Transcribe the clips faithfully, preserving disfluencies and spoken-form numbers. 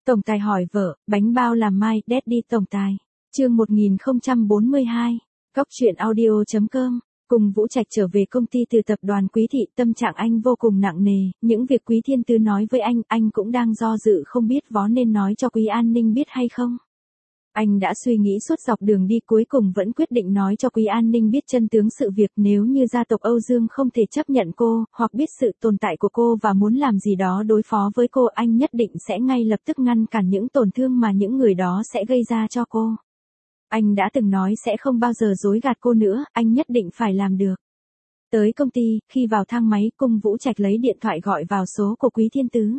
Tổng tài hỏi vợ, bánh bao làm mai, Daddy tổng tài. Chương một nghìn không trăm bốn mươi hai. Cóc truyện audio chấm com. Cùng Vũ Trạch trở về công ty từ tập đoàn Quý Thị, tâm trạng anh vô cùng nặng nề, những việc Quý Thiên Tứ nói với anh, anh cũng đang do dự không biết vó nên nói cho Quý An Ninh biết hay không. Anh đã suy nghĩ suốt dọc đường đi, cuối cùng vẫn quyết định nói cho Quý An Ninh biết chân tướng sự việc. Nếu như gia tộc Âu Dương không thể chấp nhận cô, hoặc biết sự tồn tại của cô và muốn làm gì đó đối phó với cô, anh nhất định sẽ ngay lập tức ngăn cản những tổn thương mà những người đó sẽ gây ra cho cô. Anh đã từng nói sẽ không bao giờ dối gạt cô nữa, anh nhất định phải làm được. Tới công ty, khi vào thang máy, Cung Vũ Trạch lấy điện thoại gọi vào số của Quý Thiên Tứ.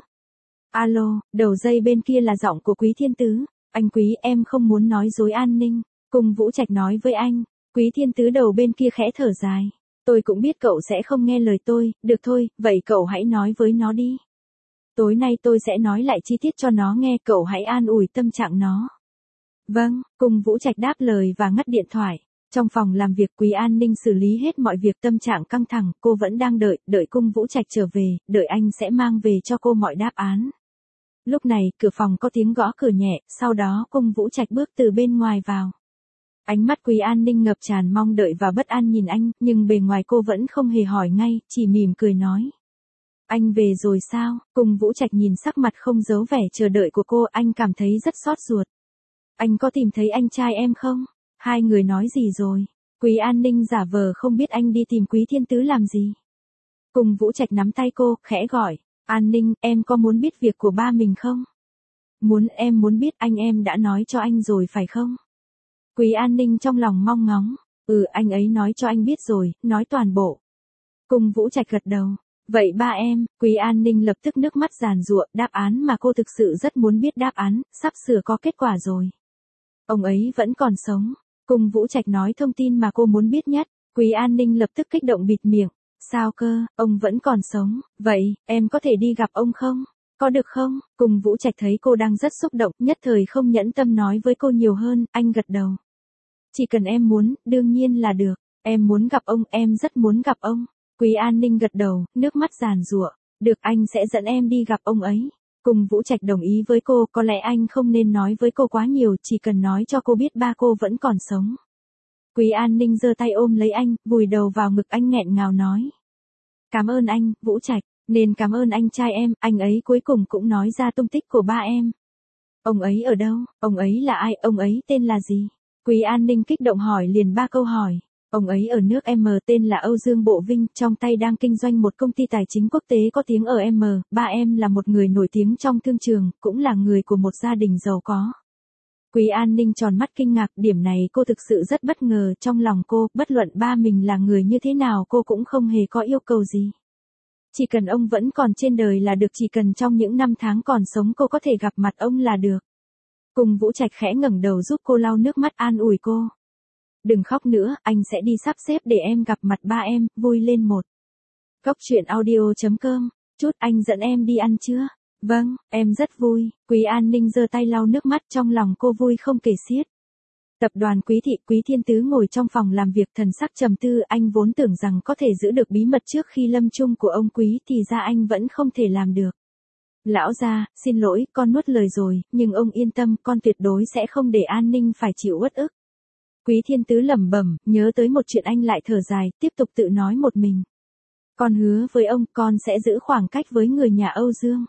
Alo, đầu dây bên kia là giọng của Quý Thiên Tứ. Anh Quý, em không muốn nói dối An Ninh. Cung Vũ Trạch nói với anh. Quý Thiên Tứ đầu bên kia khẽ thở dài. Tôi cũng biết cậu sẽ không nghe lời tôi, được thôi, vậy cậu hãy nói với nó đi. Tối nay tôi sẽ nói lại chi tiết cho nó nghe, cậu hãy an ủi tâm trạng nó. Vâng, Cung Vũ Trạch đáp lời và ngắt điện thoại. Trong phòng làm việc, Quý An Ninh xử lý hết mọi việc, tâm trạng căng thẳng, cô vẫn đang đợi, đợi Cung Vũ Trạch trở về, đợi anh sẽ mang về cho cô mọi đáp án. Lúc này, cửa phòng có tiếng gõ cửa nhẹ, sau đó Cung Vũ Trạch bước từ bên ngoài vào. Ánh mắt Quý An Ninh ngập tràn mong đợi và bất an nhìn anh, nhưng bề ngoài cô vẫn không hề hỏi ngay, chỉ mỉm cười nói. Anh về rồi sao? Cung Vũ Trạch nhìn sắc mặt không giấu vẻ chờ đợi của cô, anh cảm thấy rất xót ruột. Anh có tìm thấy anh trai em không? Hai người nói gì rồi? Quý An Ninh giả vờ không biết anh đi tìm Quý Thiên Tứ làm gì. Cung Vũ Trạch nắm tay cô, khẽ gọi. An Ninh, em có muốn biết việc của ba mình không? Muốn, em muốn biết, anh em đã nói cho anh rồi phải không? Quý An Ninh trong lòng mong ngóng. Ừ, anh ấy nói cho anh biết rồi, nói toàn bộ. Cung Vũ Trạch gật đầu. Vậy ba em, Quý An Ninh lập tức nước mắt giàn giụa, đáp án mà cô thực sự rất muốn biết, đáp án, sắp sửa có kết quả rồi. Ông ấy vẫn còn sống. Cung Vũ Trạch nói thông tin mà cô muốn biết nhất. Quý An Ninh lập tức kích động bịt miệng. Sao cơ, ông vẫn còn sống, vậy, em có thể đi gặp ông không? Có được không? Cung Vũ Trạch thấy cô đang rất xúc động, nhất thời không nhẫn tâm nói với cô nhiều hơn, anh gật đầu. Chỉ cần em muốn, đương nhiên là được, em muốn gặp ông, em rất muốn gặp ông. Quý An Ninh gật đầu, nước mắt giàn giụa. Được, anh sẽ dẫn em đi gặp ông ấy. Cung Vũ Trạch đồng ý với cô, có lẽ anh không nên nói với cô quá nhiều, chỉ cần nói cho cô biết ba cô vẫn còn sống. Quý An Ninh giơ tay ôm lấy anh, vùi đầu vào ngực anh nghẹn ngào nói. Cảm ơn anh, Vũ Trạch, nên cảm ơn anh trai em, anh ấy cuối cùng cũng nói ra tung tích của ba em. Ông ấy ở đâu, ông ấy là ai, ông ấy tên là gì? Quý An Ninh kích động hỏi liền ba câu hỏi. Ông ấy ở nước M, tên là Âu Dương Bộ Vinh, trong tay đang kinh doanh một công ty tài chính quốc tế có tiếng ở M, ba em là một người nổi tiếng trong thương trường, cũng là người của một gia đình giàu có. Quý An Ninh tròn mắt kinh ngạc, điểm này cô thực sự rất bất ngờ, trong lòng cô, bất luận ba mình là người như thế nào cô cũng không hề có yêu cầu gì. Chỉ cần ông vẫn còn trên đời là được, chỉ cần trong những năm tháng còn sống cô có thể gặp mặt ông là được. Cung Vũ Trạch khẽ ngẩng đầu giúp cô lau nước mắt, an ủi cô. Đừng khóc nữa, anh sẽ đi sắp xếp để em gặp mặt ba em, vui lên một. Cóc truyện audio chấm com, chút anh dẫn em đi ăn chưa? Vâng, em rất vui. Quý An Ninh giơ tay lau nước mắt, trong lòng cô vui không kể xiết. Tập đoàn Quý Thị, Quý Thiên Tứ ngồi trong phòng làm việc thần sắc trầm tư, anh vốn tưởng rằng có thể giữ được bí mật trước khi lâm chung của ông Quý, thì ra anh vẫn không thể làm được. Lão gia, xin lỗi, con nuốt lời rồi, nhưng ông yên tâm, con tuyệt đối sẽ không để An Ninh phải chịu uất ức. Quý Thiên Tứ lẩm bẩm, nhớ tới một chuyện anh lại thở dài, tiếp tục tự nói một mình. Con hứa với ông, con sẽ giữ khoảng cách với người nhà Âu Dương.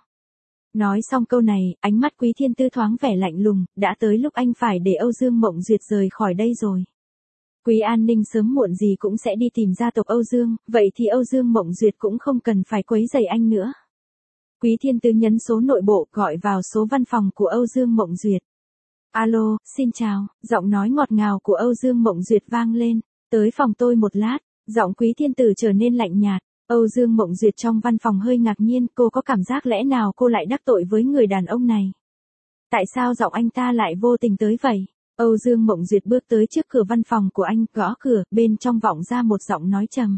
Nói xong câu này, ánh mắt Quý Thiên Tứ thoáng vẻ lạnh lùng, đã tới lúc anh phải để Âu Dương Mộng Duyệt rời khỏi đây rồi. Quý An Ninh sớm muộn gì cũng sẽ đi tìm gia tộc Âu Dương, vậy thì Âu Dương Mộng Duyệt cũng không cần phải quấy rầy anh nữa. Quý Thiên Tứ nhấn số nội bộ, gọi vào số văn phòng của Âu Dương Mộng Duyệt. Alo, xin chào, giọng nói ngọt ngào của Âu Dương Mộng Duyệt vang lên. Tới phòng tôi một lát, giọng Quý Thiên Tử trở nên lạnh nhạt. Âu Dương Mộng Duyệt trong văn phòng hơi ngạc nhiên, cô có cảm giác lẽ nào cô lại đắc tội với người đàn ông này. Tại sao giọng anh ta lại vô tình tới vậy? Âu Dương Mộng Duyệt bước tới trước cửa văn phòng của anh, gõ cửa, bên trong vọng ra một giọng nói trầm.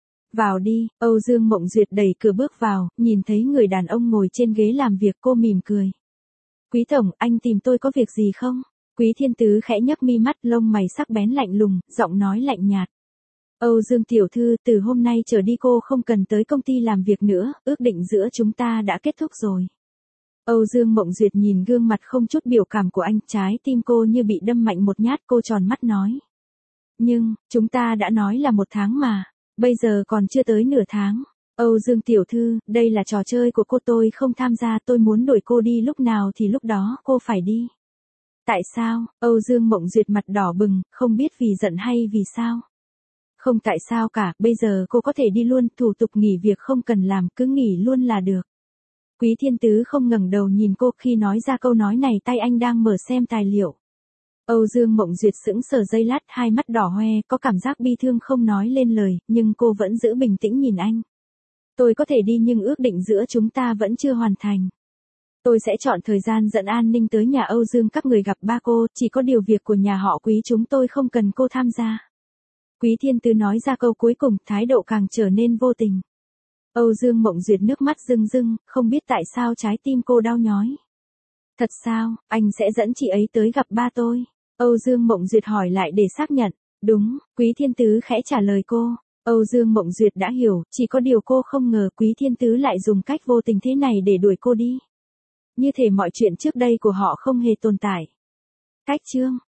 Vào đi, Âu Dương Mộng Duyệt đẩy cửa bước vào, nhìn thấy người đàn ông ngồi trên ghế làm việc, cô mỉm cười. Quý tổng, anh tìm tôi có việc gì không? Quý Thiên Tứ khẽ nhấc mi mắt, lông mày sắc bén lạnh lùng, giọng nói lạnh nhạt. Âu Dương tiểu thư, từ hôm nay trở đi cô không cần tới công ty làm việc nữa, ước định giữa chúng ta đã kết thúc rồi. Âu Dương Mộng Duyệt nhìn gương mặt không chút biểu cảm của anh, trái tim cô như bị đâm mạnh một nhát, cô tròn mắt nói. Nhưng, chúng ta đã nói là một tháng mà, bây giờ còn chưa tới nửa tháng. Âu Dương tiểu thư, đây là trò chơi của cô, tôi không tham gia, tôi muốn đuổi cô đi lúc nào thì lúc đó cô phải đi. Tại sao? Âu Dương Mộng Duyệt mặt đỏ bừng, không biết vì giận hay vì sao. Không tại sao cả, bây giờ cô có thể đi luôn, thủ tục nghỉ việc không cần làm, cứ nghỉ luôn là được. Quý Thiên Tứ không ngẩng đầu nhìn cô, khi nói ra câu nói này tay anh đang mở xem tài liệu. Âu Dương Mộng Duyệt sững sờ giây lát, hai mắt đỏ hoe, có cảm giác bi thương không nói lên lời, nhưng cô vẫn giữ bình tĩnh nhìn anh. Tôi có thể đi nhưng ước định giữa chúng ta vẫn chưa hoàn thành. Tôi sẽ chọn thời gian dẫn an ninh tới nhà Âu Dương các người gặp ba cô, chỉ có điều việc của nhà họ Quý chúng tôi không cần cô tham gia. Quý Thiên Tứ nói ra câu cuối cùng, thái độ càng trở nên vô tình. Âu Dương Mộng Duyệt nước mắt rưng rưng, không biết tại sao trái tim cô đau nhói. Thật sao, anh sẽ dẫn chị ấy tới gặp ba tôi? Âu Dương Mộng Duyệt hỏi lại để xác nhận. Đúng, Quý Thiên Tứ khẽ trả lời cô. Âu Dương Mộng Duyệt đã hiểu, chỉ có điều cô không ngờ Quý Thiên Tứ lại dùng cách vô tình thế này để đuổi cô đi. Như thể mọi chuyện trước đây của họ không hề tồn tại. Cách chương